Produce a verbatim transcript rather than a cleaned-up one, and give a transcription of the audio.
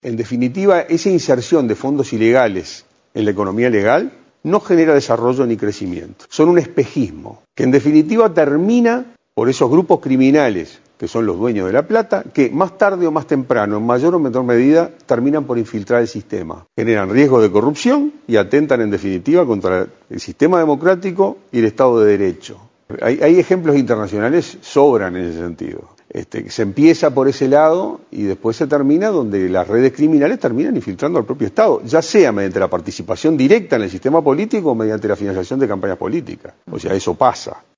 En definitiva, esa inserción de fondos ilegales en la economía legal no genera desarrollo ni crecimiento. Son un espejismo, que en definitiva termina por esos grupos criminales, que son los dueños de la plata, que más tarde o más temprano, en mayor o menor medida, terminan por infiltrar el sistema. Generan riesgo de corrupción y atentan en definitiva contra el sistema democrático y el Estado de Derecho. Hay, hay ejemplos internacionales, sobran en ese sentido. Este, se empieza por ese lado y después se termina donde las redes criminales terminan infiltrando al propio Estado, ya sea mediante la participación directa en el sistema político o mediante la financiación de campañas políticas. O sea, eso pasa.